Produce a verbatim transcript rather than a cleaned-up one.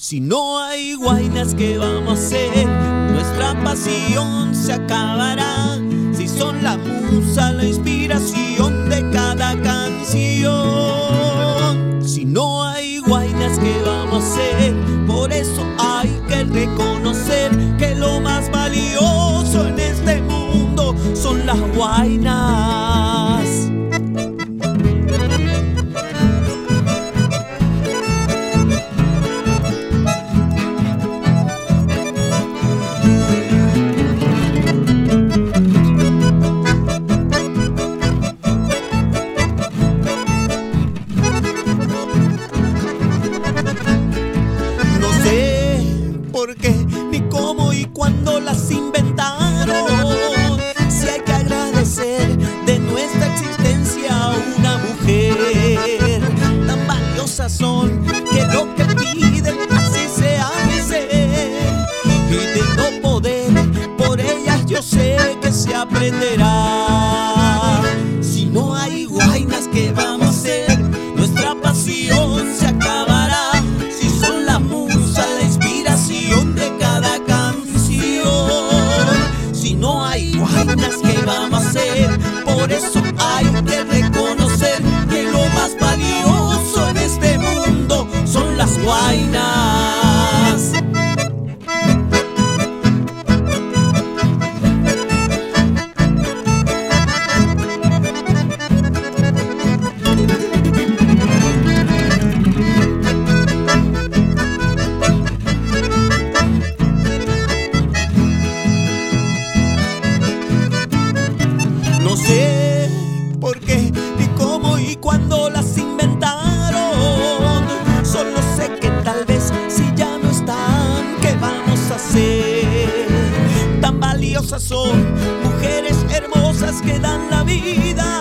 Si no hay guainas, ¿qué vamos a hacer? Nuestra pasión se acabará. Si son la musa, la inspiración de cada canción. Si no hay guainas, ¿qué vamos a hacer? Por eso hay que reconocer que lo más valioso en este mundo son las guainas. ¿Por qué? Ni cómo y cuándo las inventaron. Si hay que agradecer de nuestra existencia a una mujer. Tan valiosas son que lo que piden así se hace. Y tengo poder, por ellas yo sé que se aprenderá. Si no hay guainas, ¿qué vamos a hacer? Nuestra pasión se acabará. Si son la musa, la inspiración de cada canción. Si no hay guainas, ¿qué vamos a hacer? Por eso hay que reconocer que lo más valioso en este mundo son las guainas. No sé por qué, ni cómo y cuándo las inventaron. Solo sé que tal vez si ya no están, ¿qué vamos a hacer? Tan valiosas son, mujeres hermosas que dan la vida.